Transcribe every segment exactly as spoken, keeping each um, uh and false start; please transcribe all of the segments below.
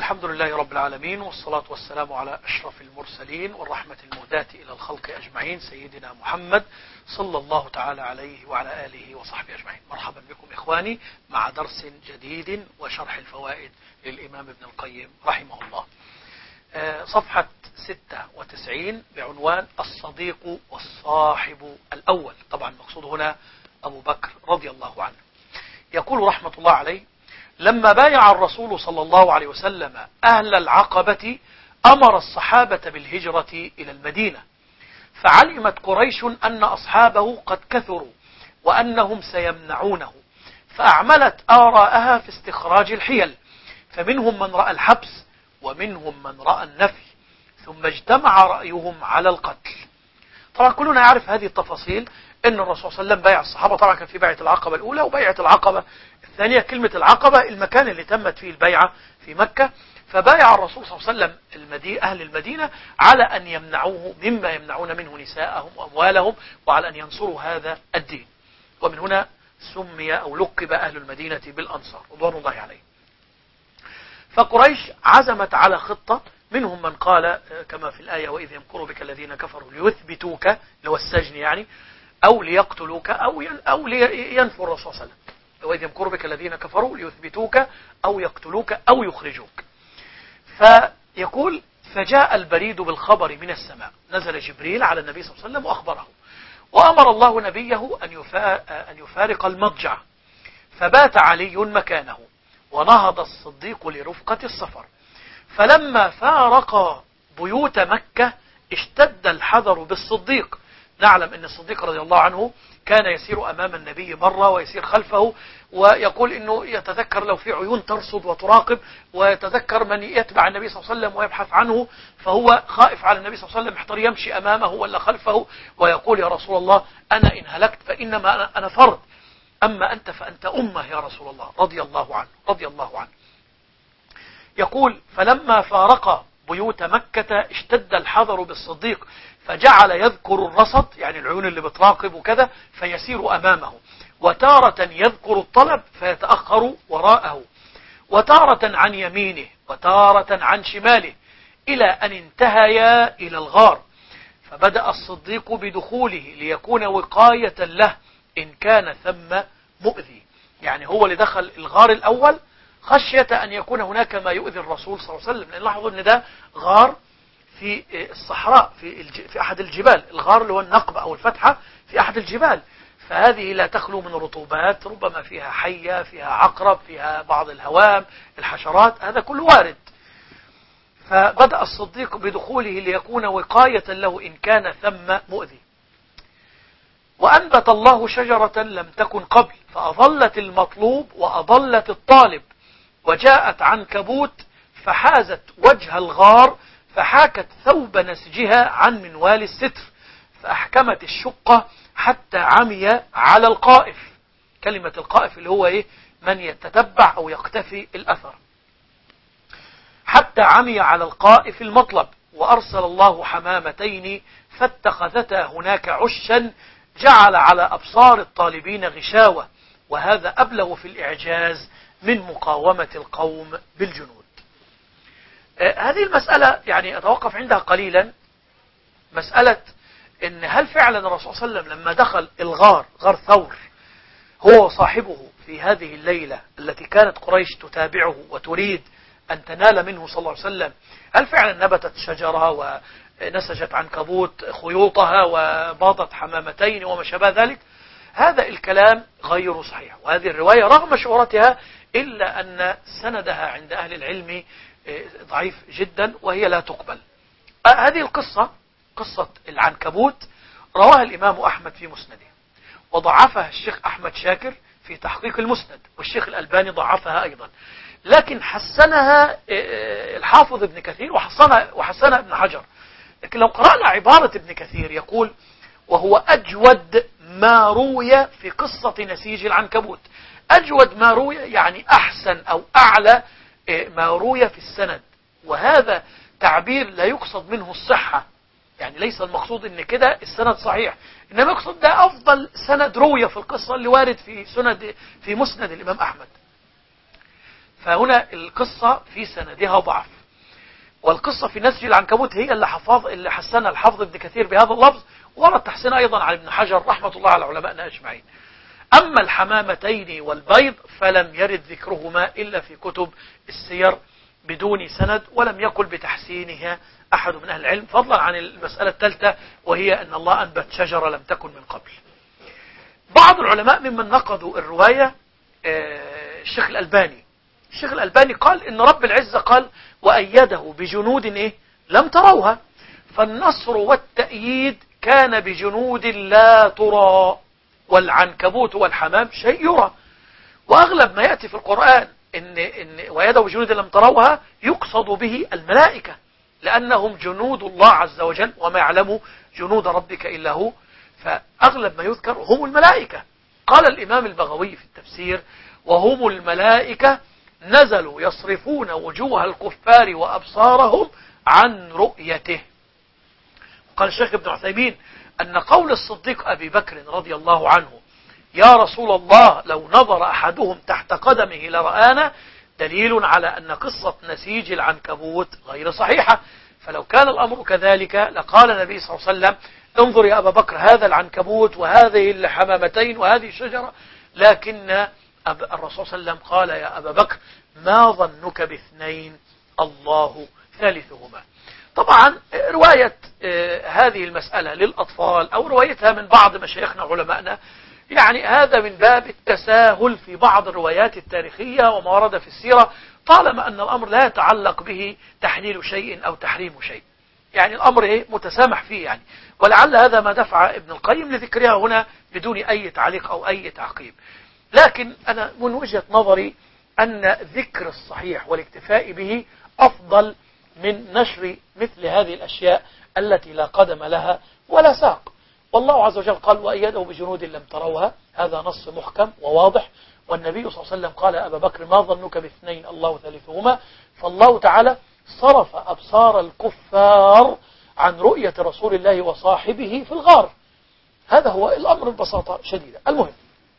الحمد لله رب العالمين، والصلاة والسلام على أشرف المرسلين والرحمة المهداة إلى الخلق أجمعين، سيدنا محمد صلى الله تعالى عليه وعلى آله وصحبه أجمعين. مرحبا بكم إخواني مع درس جديد وشرح الفوائد للإمام ابن القيم رحمه الله. صفحة ستة وتسعين بعنوان الصديق والصاحب الأول. طبعا المقصود هنا أبو بكر رضي الله عنه. يقول رحمة الله عليه: لما بايع الرسول صلى الله عليه وسلم أهل العقبة أمر الصحابة بالهجرة إلى المدينة، فعلمت قريش أن أصحابه قد كثروا وأنهم سيمنعونه، فأعملت آراءها في استخراج الحيل، فمنهم من رأى الحبس ومنهم من رأى النفي، ثم اجتمع رأيهم على القتل. طبعا كلنا يعرف هذه التفاصيل، أن الرسول صلى الله عليه وسلم بايع الصحابة. طبعا كان في بيعة العقبة الأولى وبيعة العقبة الثانية. كلمة العقبة المكان اللي تمت فيه البيعة في مكة، فبايع الرسول صلى الله عليه وسلم المدينة أهل المدينة على أن يمنعوه مما يمنعون منه نساءهم وأموالهم، وعلى أن ينصروا هذا الدين. ومن هنا سمي أو لقب أهل المدينة بالأنصار رضوان الله عليهم. فقريش عزمت على خطة، منهم من قال كما في الآية: وإذ يمكر بك الذين كفروا ليثبتوك، لو السجن يعني، أو ليقتلوك أو أو لينفوا الرسول صلى الله عليه وسلم. وإذ يمكر بك الذين كفروا ليثبتوك أو يقتلوك أو يخرجوك. فيقول: فجاء البريد بالخبر من السماء، نزل جبريل على النبي صلى الله عليه وسلم وأخبره، وأمر الله نبيه أن يفارق المضجع، فبات علي مكانه، ونهض الصديق لرفقة السفر. فلما فارق بيوت مكة اشتد الحذر بالصديق. نعلم أن الصديق رضي الله عنه كان يسير أمام النبي مرة ويسير خلفه، ويقول أنه يتذكر لو في عيون ترصد وتراقب، ويتذكر من يتبع النبي صلى الله عليه وسلم ويبحث عنه، فهو خائف على النبي صلى الله عليه وسلم، محتار يمشي أمامه ولا خلفه، ويقول: يا رسول الله، أنا إن هلكت فإنما أنا, أنا فرد، أما أنت فأنت أمة يا رسول الله، رضي الله عنه رضي الله عنه. يقول: فلما فارق بيوت مكة اشتد الحذر بالصديق، فجعل يذكر الرصد، يعني العيون اللي بتراقب وكذا، فيسير أمامه، وتارة يذكر الطلب فيتأخر وراءه، وتارة عن يمينه وتارة عن شماله، إلى أن انتهيا إلى الغار. فبدأ الصديق بدخوله ليكون وقاية له إن كان ثم مؤذي، يعني هو اللي دخل الغار الأول خشية أن يكون هناك ما يؤذي الرسول صلى الله عليه وسلم، لأن لاحظوا أن ده غار في الصحراء، في في أحد الجبال، الغار اللي هو النقب أو الفتحة في أحد الجبال، فهذه لا تخلو من رطوبات، ربما فيها حية، فيها عقرب، فيها بعض الهوام، الحشرات، هذا كله وارد. فبدأ الصديق بدخوله ليكون وقاية له إن كان ثم مؤذي. وأنبت الله شجرة لم تكن قبل، فأضلت المطلوب وأضلت الطالب، وجاءت عنكبوت فحازت وجه الغار، فحاكت ثوب نسجها عن منوال الستر، فأحكمت الشقة حتى عمي على القائف. كلمة القائف اللي هو إيه؟ من يتتبع أو يقتفي الأثر. حتى عمي على القائف المطلب، وأرسل الله حمامتين فاتخذتا هناك عشا، جعل على أبصار الطالبين غشاوة، وهذا أبلغ في الإعجاز من مقاومة القوم بالجنود. هذه المسألة يعني أتوقف عندها قليلا، مسألة إن هل فعلا الرسول صلى الله عليه وسلم لما دخل الغار، غار ثور، هو وصاحبه في هذه الليلة التي كانت قريش تتابعه وتريد أن تنال منه صلى الله عليه وسلم، هل فعلا نبتت شجرة ونسجت عنكبوت خيوطها وباضت حمامتين وما شابه ذلك؟ هذا الكلام غير صحيح، وهذه الرواية رغم شهرتها إلا أن سندها عند أهل العلم ضعيف جدا، وهي لا تقبل. هذه القصة، قصة العنكبوت، رواها الإمام أحمد في مسنده، وضعفها الشيخ أحمد شاكر في تحقيق المسند، والشيخ الألباني ضعفها أيضا، لكن حسنها الحافظ ابن كثير وحسنها, وحسنها ابن حجر. لكن لو قرأنا عبارة ابن كثير يقول: وهو أجود ما روي في قصة نسيج العنكبوت. أجود ما روي يعني أحسن أو أعلى ما روي في السند، وهذا تعبير لا يقصد منه الصحة، يعني ليس المقصود ان كده السند صحيح، انما يقصد ده افضل سند روية في القصة اللي وارد في سند في مسند الامام احمد. فهنا القصة في سندها ضعف، والقصة في نسج العنكبوت هي اللي حفظ اللي حسنها الحافظ ابن كثير بهذا اللفظ، ورد تحسين أيضا على ابن حجر رحمة الله على علمائنا أجمعين. أما الحمامتين والبيض فلم يرد ذكرهما إلا في كتب السير بدون سند، ولم يقل بتحسينها أحد من أهل العلم، فضلا عن المسألة الثالثة وهي أن الله أنبت شجرة لم تكن من قبل. بعض العلماء ممن نقضوا الرواية الشيخ الألباني الشيخ الألباني قال إن رب العزة قال وأيده بجنود إيه لم تروها، فالنصر والتأييد كان بجنود لا ترى، والعنكبوت والحمام شيء يرى. وأغلب ما يأتي في القرآن إن, إن وأيده بجنود لم تروها يقصد به الملائكة، لأنهم جنود الله عز وجل وما يعلم جنود ربك إلا هو، فأغلب ما يذكر هم الملائكة. قال الإمام البغوي في التفسير وهم الملائكة نزلوا يصرفون وجوه الكفار وأبصارهم عن رؤيته. قال الشيخ ابن عثيمين أن قول الصديق أبي بكر رضي الله عنه يا رسول الله لو نظر أحدهم تحت قدمه لرآنا دليل على أن قصة نسيج العنكبوت غير صحيحة، فلو كان الأمر كذلك لقال النبي صلى الله عليه وسلم انظر يا أبا بكر هذا العنكبوت وهذه الحمامتين وهذه الشجرة، لكن الرسول صلى الله عليه وسلم قال يا أبا بكر ما ظنك باثنين الله ثالثهما. طبعا رواية هذه المسألة للأطفال أو روايتها من بعض مشايخنا علمائنا يعني هذا من باب التساهل في بعض الروايات التاريخية وما ورد في السيرة، طالما أن الأمر لا يتعلق به تحليل شيء أو تحريم شيء، يعني الأمر إيه متسامح فيه يعني، ولعل هذا ما دفع ابن القيم لذكرها هنا بدون أي تعليق أو أي تعقيب. لكن أنا من وجهة نظري أن ذكر الصحيح والاكتفاء به أفضل من نشر مثل هذه الأشياء التي لا قدم لها ولا ساق. والله عز وجل قال وأيده بجنود لم تروها، هذا نص محكم وواضح، والنبي صلى الله عليه وسلم قال أبا بكر ما ظنك باثنين الله ثالثهما، فالله تعالى صرف أبصار الكفار عن رؤية رسول الله وصاحبه في الغار. هذا هو الأمر ببساطة شديدة. المهم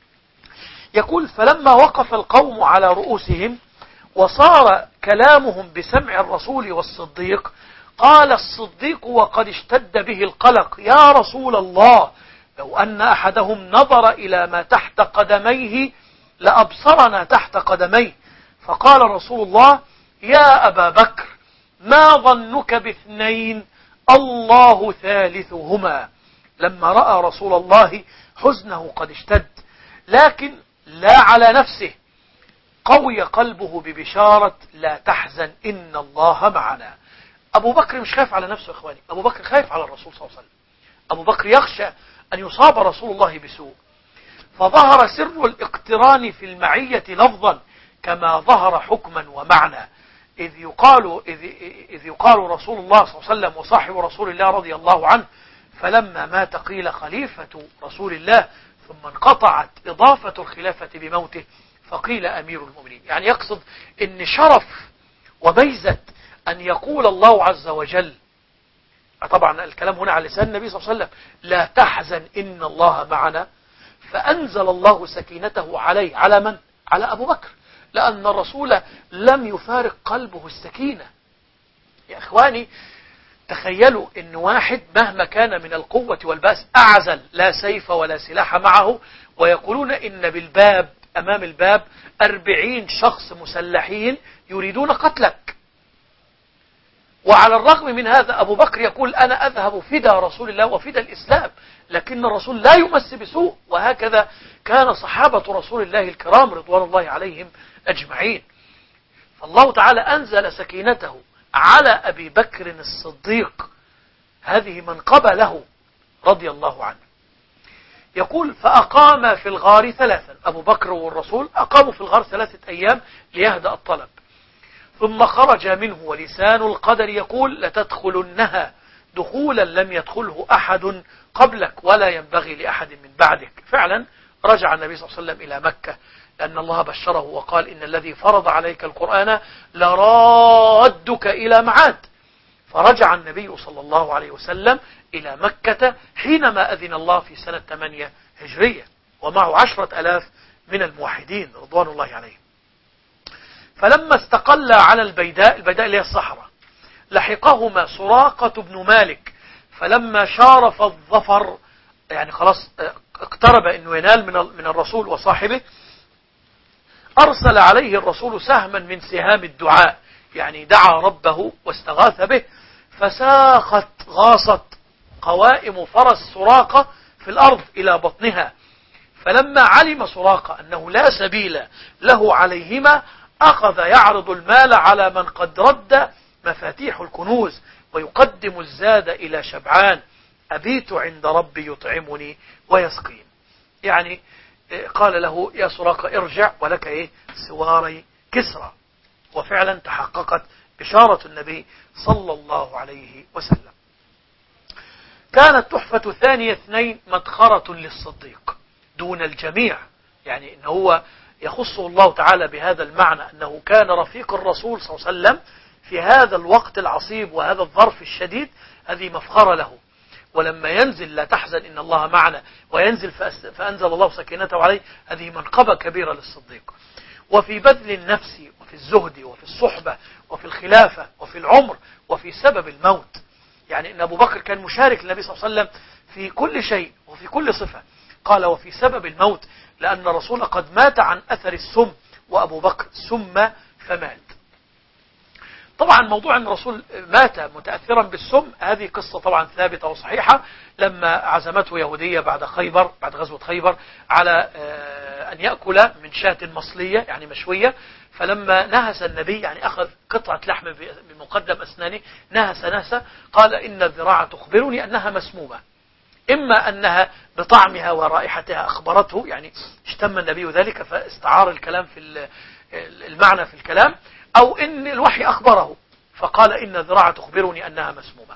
يقول فلما وقف القوم على رؤوسهم وصار كلامهم بسمع الرسول والصديق قال الصديق وقد اشتد به القلق يا رسول الله لو أن أحدهم نظر إلى ما تحت قدميه لأبصرنا تحت قدميه. فقال رسول الله يا أبا بكر ما ظنك باثنين الله ثالثهما. لما رأى رسول الله حزنه قد اشتد لكن لا على نفسه، قوي قلبه ببشارة لا تحزن إن الله معنا. أبو بكر مش خايف على نفسه إخواني، أبو بكر خايف على الرسول صلى الله عليه وسلم. أبو بكر يخشى أن يصاب رسول الله بسوء، فظهر سر الاقتران في المعية لفظا كما ظهر حكما ومعنى، إذ يقال, إذ, إذ يقال رسول الله صلى الله عليه وسلم وصاحب رسول الله رضي الله عنه، فلما مات قيل خليفة رسول الله، ثم انقطعت إضافة الخلافة بموته فقيل أمير المؤمنين. يعني يقصد إن شرف وميزة أن يقول الله عز وجل، طبعا الكلام هنا على لسان النبي صلى الله عليه وسلم، لا تحزن إن الله معنا، فأنزل الله سكينته عليه على من؟ على أبو بكر، لأن الرسول لم يفارق قلبه السكينة. يا إخواني تخيلوا إن واحد مهما كان من القوة والبأس أعزل لا سيف ولا سلاح معه، ويقولون إن بالباب أمام الباب أربعين شخص مسلحين يريدون قتلك، وعلى الرغم من هذا أبو بكر يقول أنا أذهب فدى رسول الله وفدى الإسلام، لكن الرسول لا يمس بسوء. وهكذا كان صحابة رسول الله الكرام رضوان الله عليهم أجمعين. فالله تعالى أنزل سكينته على أبي بكر الصديق، هذه منقبة له رضي الله عنه. يقول فأقام في الغار ثلاثا، أبو بكر والرسول أقاموا في الغار ثلاثة أيام ليهدأ الطلب، ثم خرج منه ولسان القدر يقول لتدخلنها دخولا لم يدخله أحد قبلك ولا ينبغي لأحد من بعدك. فعلا رجع النبي صلى الله عليه وسلم إلى مكة، لأن الله بشره وقال إن الذي فرض عليك القرآن لرادك إلى معاد. فرجع النبي صلى الله عليه وسلم إلى مكة حينما أذن الله في سنة ثمانية هجرية، ومعه عشرة ألاف من الموحدين رضوان الله عليهم. فلما استقل على البيداء، البيداء اللي هي الصحراء، لحقهما سراقة بن مالك، فلما شارف الظفر، يعني خلاص اقترب انه ينال من من الرسول وصاحبه، ارسل عليه الرسول سهما من سهام الدعاء، يعني دعا ربه واستغاث به، فساخت غاصت قوائم فرس سراقة في الارض الى بطنها. فلما علم سراقة انه لا سبيل له عليهما، اخذ يعرض المال على من قد رد مفاتيح الكنوز، ويقدم الزاد الى شبعان، أبيت عند ربي يطعمني ويسقين. يعني قال له يا سراقة ارجع ولك إيه سواري كسرى. وفعلا تحققت بشارة النبي صلى الله عليه وسلم. كانت تحفة ثانية اثنين مدخرة للصديق دون الجميع، يعني إنه هو يخصه الله تعالى بهذا المعنى، أنه كان رفيق الرسول صلى الله عليه وسلم في هذا الوقت العصيب وهذا الظرف الشديد، هذه مفخرة له. ولما ينزل لا تحزن إن الله معنا، وينزل فأنزل الله سكينته عليه، هذه منقبة كبيرة للصديق. وفي بذل النفس وفي الزهد وفي الصحبة وفي الخلافة وفي العمر وفي سبب الموت، يعني إن أبو بكر كان مشارك للنبي صلى الله عليه وسلم في كل شيء وفي كل صفة. قال وفي سبب الموت، لأن الرسول قد مات عن أثر السم، وأبو بكر سم فمات. طبعا موضوع أن الرسول مات متأثرا بالسم، هذه قصة طبعا ثابتة وصحيحة. لما عزمته يهودية بعد خيبر، بعد غزوة خيبر، على أن يأكل من شاة مصلية يعني مشوية، فلما نهس النبي، يعني أخذ قطعة لحم بمقدم أسنانه، نهس نهسة، قال إن الذراع تخبرني أنها مسمومة، إما أنها بطعمها ورائحتها أخبرته، يعني اشتم النبي ذلك فاستعار الكلام في المعنى في الكلام، أو إن الوحي أخبره فقال إن الذراع تخبرني أنها مسمومة.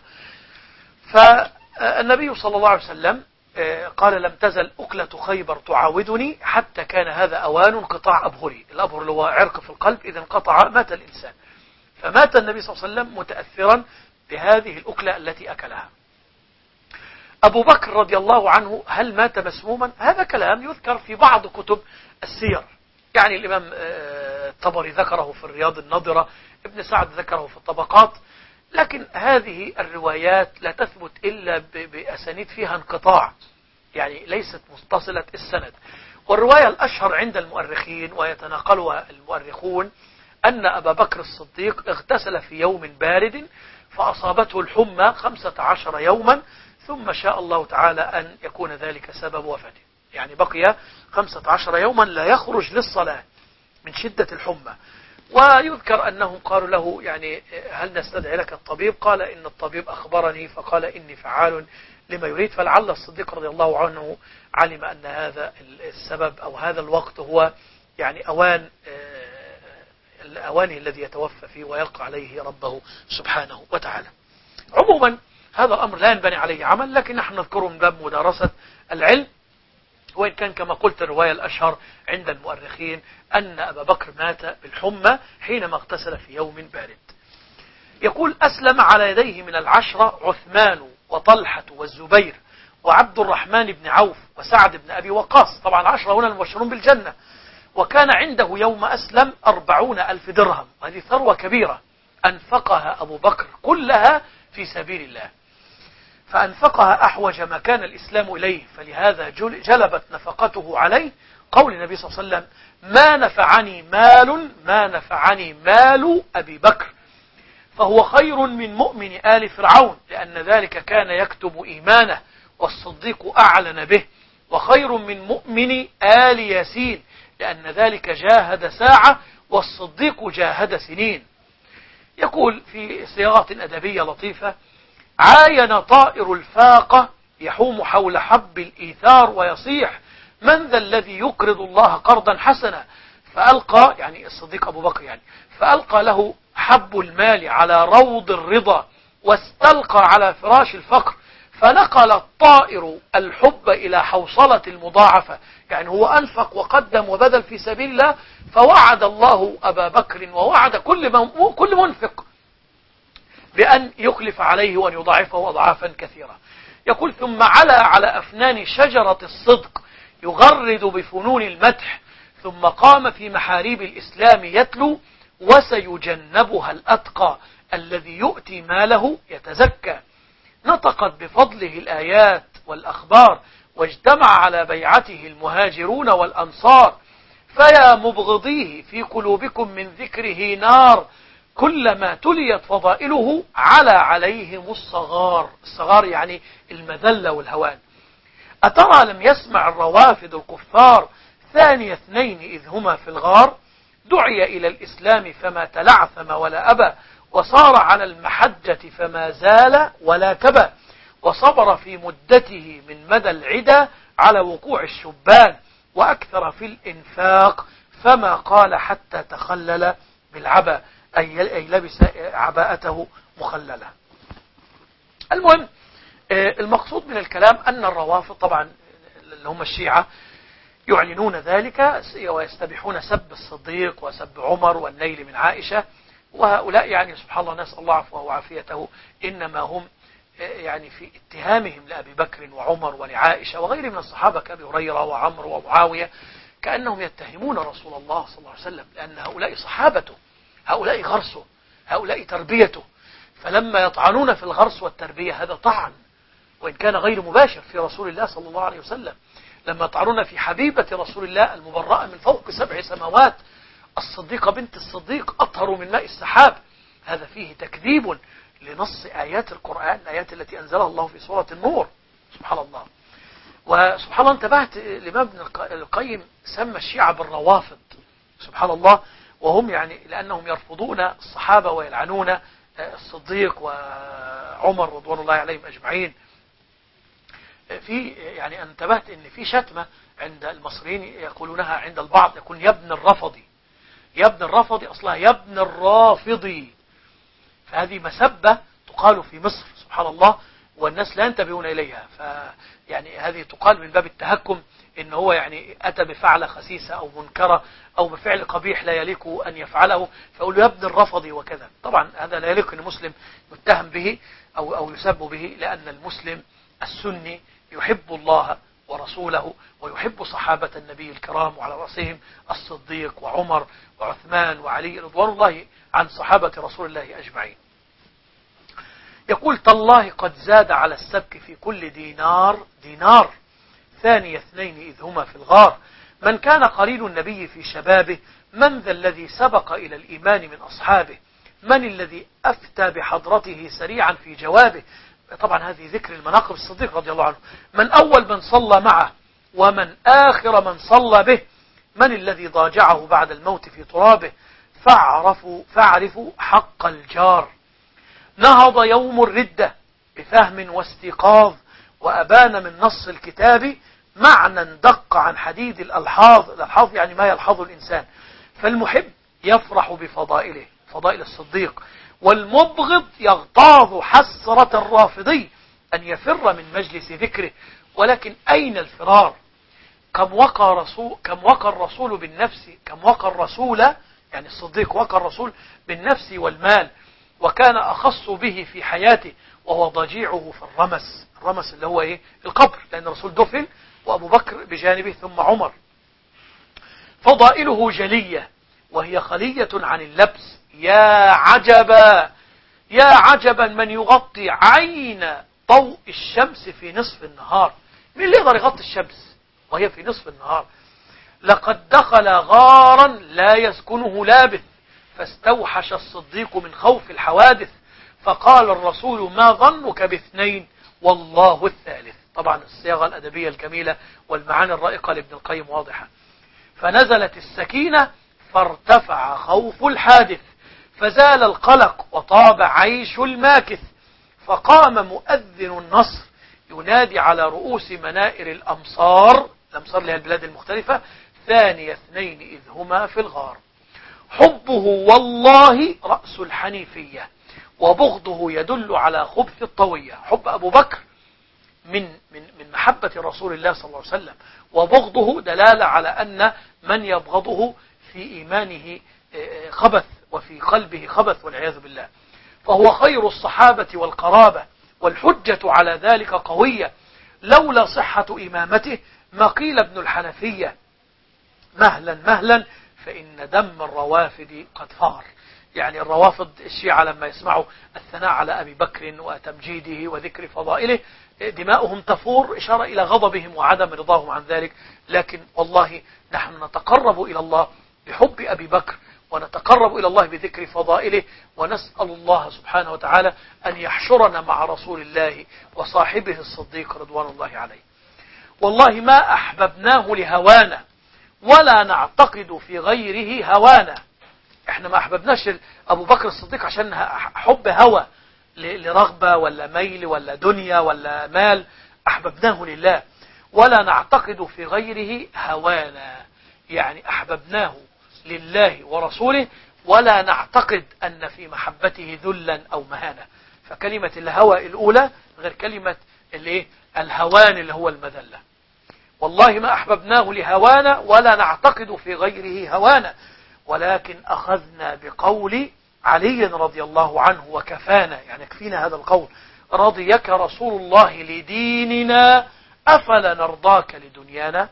فالنبي صلى الله عليه وسلم قال لم تزل أكلة خيبر تعاودني حتى كان هذا أوان انقطاع أبهري. الأبهر اللي هو عرق في القلب، إذا انقطع مات الإنسان. فمات النبي صلى الله عليه وسلم متأثرا بهذه الأكلة التي أكلها. أبو بكر رضي الله عنه هل مات مسموما؟ هذا كلام يذكر في بعض كتب السير، يعني الإمام الطبري ذكره في الرياض الناظرة، ابن سعد ذكره في الطبقات، لكن هذه الروايات لا تثبت إلا بأسانيد فيها انقطاع، يعني ليست متصلة السند. والرواية الأشهر عند المؤرخين ويتناقلها المؤرخون أن أبا بكر الصديق اغتسل في يوم بارد فأصابته الحمى خمسة عشر يوما، ثم شاء الله تعالى أن يكون ذلك سبب وفاته. يعني بقي خمسة عشر يوما لا يخرج للصلاة من شدة الحمى. ويذكر أنهم قالوا له يعني هل نستدعي لك الطبيب؟ قال إن الطبيب أخبرني فقال إني فعال لما يريد. فلعل الصديق رضي الله عنه علم أن هذا السبب أو هذا الوقت هو يعني أوان الأوان الذي يتوفى فيه ويلقى عليه ربه سبحانه وتعالى. عموما هذا الأمر لا ينبني عليه عمل، لكن نحن نذكره من باب مدارسة العلم، وإن كان كما قلت الرواية الأشهر عند المؤرخين أن أبا بكر مات بالحمى حينما اغتسل في يوم بارد. يقول أسلم على يديه من العشرة عثمان وطلحة والزبير وعبد الرحمن بن عوف وسعد بن أبي وقاص، طبعا العشرة هنا المبشرون بالجنة. وكان عنده يوم أسلم أربعون ألف درهم، وهذه ثروة كبيرة أنفقها أبو بكر كلها في سبيل الله، فأنفقها أحوج ما كان الإسلام إليه، فلهذا جلبت نفقته عليه قول النبي صلى الله عليه وسلم ما نفعني مال ما نفعني مال أبي بكر، فهو خير من مؤمن آل فرعون، لأن ذلك كان يكتب إيمانه والصديق أعلن به، وخير من مؤمن آل ياسين، لأن ذلك جاهد ساعة والصديق جاهد سنين. يقول في صياغة أدبية لطيفة عاين طائر الفاقة يحوم حول حب الإيثار ويصيح من ذا الذي يقرض الله قرضا حسنا، فألقى يعني الصديق أبو بكر يعني فألقى له حب المال على روض الرضا واستلقى على فراش الفقر، فنقل الطائر الحب إلى حوصلة المضاعفة، يعني هو أنفق وقدم وبذل في سبيل الله، فوعد الله أبا بكر ووعد كل كل منفق بأن يخلف عليه وأن يضاعفه أضعافا كثيرة. يقول ثم علا على أفنان شجرة الصدق يغرد بفنون المدح، ثم قام في محاريب الإسلام يتلو وسيجنبها الأتقى الذي يؤتي ماله يتزكى. نطقت بفضله الآيات والأخبار، واجتمع على بيعته المهاجرون والأنصار. فيا مبغضيه في قلوبكم من ذكره نار، كلما تليت فضائله على عليهم الصغار. الصغار يعني المذلة والهوان. أترى لم يسمع الروافد الكفار ثاني اثنين إذ هما في الغار؟ دعي إلى الإسلام فما تلعثم ولا أبى، وصار على المحجة فما زال ولا كبى، وصبر في مدته من مدى العدا على وقوع الشبان، وأكثر في الإنفاق فما قال حتى تخلل بالعبا، أي لبس عباءته مخللة. المهم المقصود من الكلام أن الروافض طبعا اللي هم الشيعة يعلنون ذلك ويستبيحون سب الصديق وسب عمر والنيل من عائشة، وهؤلاء يعني سبحان الله نسأل الله عفوه وعافيته إنما هم يعني في اتهامهم لأبي بكر وعمر ولعائشة وغيرهم من الصحابة كأبي هريرة وعمر ومعاوية كأنهم يتهمون رسول الله صلى الله عليه وسلم، لأن هؤلاء صحابته، هؤلاء غرسه، هؤلاء تربيته. فلما يطعنون في الغرس والتربية هذا طعن وإن كان غير مباشر في رسول الله صلى الله عليه وسلم. لما يطعنون في حبيبة رسول الله المبرأة من فوق سبع سماوات، الصديقة بنت الصديق أطهر من ماء السحاب، هذا فيه تكذيب لنص آيات القرآن، الآيات التي أنزلها الله في سورة النور. سبحان الله. وسبحان الله انتبهت الإمام ابن القيم سمى الشيعة بالروافض، سبحان الله، وهم يعني لأنهم يرفضون الصحابة ويلعنون الصديق وعمر رضوان الله عليهم أجمعين. في يعني انتبهت ان في شتمة عند المصريين يقولونها عند البعض، يكون يا ابن الرفضي، يا ابن الرفضي أصلها يا ابن الرافضي، فهذه مسبة تقال في مصر سبحان الله والناس لا ينتبهون إليها. فيعني هذه تقال من باب التهكم، إن هو يعني أتى بفعل خسيسة أو منكرة أو بفعل قبيح لا يليق أن يفعله، فأقول له يا ابن الرفضي وكذا. طبعا هذا لا يليق أن المسلم يتهم به أو أو يسب به، لأن المسلم السني يحب الله ورسوله ويحب صحابة النبي الكرام، وعلى رأسهم الصديق وعمر وعثمان وعلي رضوان الله عن صحابة رسول الله أجمعين. يقول تالله قد زاد على السبك في كل دينار دينار، ثاني اثنين إذ هما في الغار، من كان قرين النبي في شبابه، من ذا الذي سبق إلى الإيمان من أصحابه، من الذي أفتى بحضرته سريعا في جوابه. طبعا هذه ذكر المناقب الصديق رضي الله عنه. من أول من صلى معه، ومن آخر من صلى به، من الذي ضاجعه بعد الموت في ترابه، فاعرفوا, فاعرفوا حق الجار. نهض يوم الردة بفهم واستيقاظ، وأبان من نص الكتاب معنى دق عن حديد الألحاظ. الألحاظ يعني ما يلحظ الإنسان. فالمحب يفرح بفضائله، فضائل الصديق، والمبغض يغتاظ حسرة الرافضي أن يفر من مجلس ذكره. ولكن أين الفرار؟ كم وقى رسول كم وقى الرسول بالنفس كم وقى الرسول يعني الصديق وقى الرسول بالنفس والمال، وكان أخص به في حياته، وهو ضجيعه في الرمس. الرمس اللي هو إيه؟ القبر، لأن الرسول دفن وأبو بكر بجانبه ثم عمر. فضائله جلية وهي خلية عن اللبس. يا عجبا يا عجبا من يغطي عين ضوء الشمس في نصف النهار. مين اللي يقدر يغطي الشمس وهي في نصف النهار؟ لقد دخل غارا لا يسكنه لابث، فاستوحش الصديق من خوف الحوادث، فقال الرسول ما ظنك باثنين والله الثالث. طبعا الصياغة الأدبية الجميلة والمعاني الرائقة لابن القيم واضحة. فنزلت السكينة فارتفع خوف الحادث، فزال القلق وطاب عيش الماكث، فقام مؤذن النصر ينادي على رؤوس منائر الأمصار، الأمصار لها البلاد المختلفة، ثاني اثنين إذ هما في الغار. حبه والله رأس الحنيفية، وبغضه يدل على خبث الطوية. حب أبو بكر من من من محبة رسول الله صلى الله عليه وسلم، وبغضه دلالة على أن من يبغضه في إيمانه خبث وفي قلبه خبث والعياذ بالله. فهو خير الصحابة والقرابة، والحجة على ذلك قوية. لولا صحة إمامته ما قيل ابن الحنفية، مهلا مهلا فإن دم الروافد قد فار. يعني الروافض الشيعة لما يسمعوا الثناء على أبي بكر وتمجيده وذكر فضائله دماؤهم تفور، إشارة إلى غضبهم وعدم رضاهم عن ذلك. لكن والله نحن نتقرب إلى الله بحب أبي بكر، ونتقرب إلى الله بذكر فضائله، ونسأل الله سبحانه وتعالى أن يحشرنا مع رسول الله وصاحبه الصديق رضوان الله عليه. والله ما أحببناه لهوانا ولا نعتقد في غيره هوانا. احنا ما أحببناش أبو بكر الصديق عشان حب هوى لرغبة ولا ميل ولا دنيا ولا مال، أحببناه لله. ولا نعتقد في غيره هوانا، يعني أحببناه لله ورسوله، ولا نعتقد أن في محبته ذلا أو مهانة. فكلمة الهوى الأولى غير كلمة الايه الهوان اللي هو المذلة. والله ما أحببناه لهوانا ولا نعتقد في غيره هوانا، ولكن أخذنا بقول علي رضي الله عنه وكفانا، يعني يكفينا هذا القول: رضيك رسول الله لديننا أفلا نرضاك لدنيانا.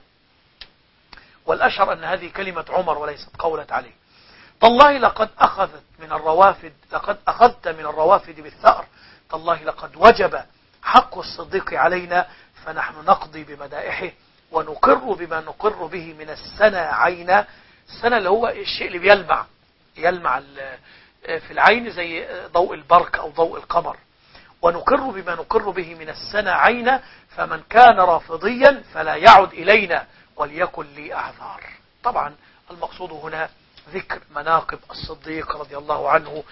والأشهر أن هذه كلمة عمر وليست قولة علي. تالله لقد أخذت من الروافد لقد أخذت من الروافد بالثأر، تالله لقد وجب حق الصديق علينا، فنحن نقضي بمدائحه ونقر بما نقر به من السنة عينا. السنة اللي هو الشيء اللي بيلمع يلمع في العين زي ضوء البرق أو ضوء القمر. ونقر بما نقر به من السنة عينا، فمن كان رافضيا فلا يعد إلينا وليكن لي أعذار. طبعا المقصود هنا ذكر مناقب الصديق رضي الله عنه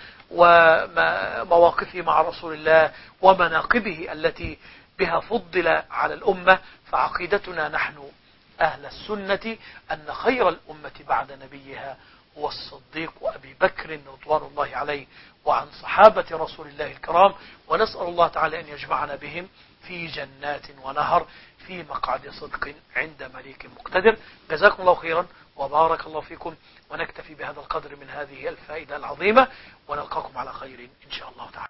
ومواقفه مع رسول الله ومناقبه التي بها فضل على الأمة. فعقيدتنا نحن أهل السنة أن خير الأمة بعد نبيها هو الصديق وأبي بكر رضوان الله عليه وعن صحابة رسول الله الكرام. ونسأل الله تعالى أن يجمعنا بهم في جنات ونهر في مقعد صدق عند مليك مقتدر. جزاكم الله خيرا وبارك الله فيكم، ونكتفي بهذا القدر من هذه الفائدة العظيمة، ونلقاكم على خير إن شاء الله تعالى.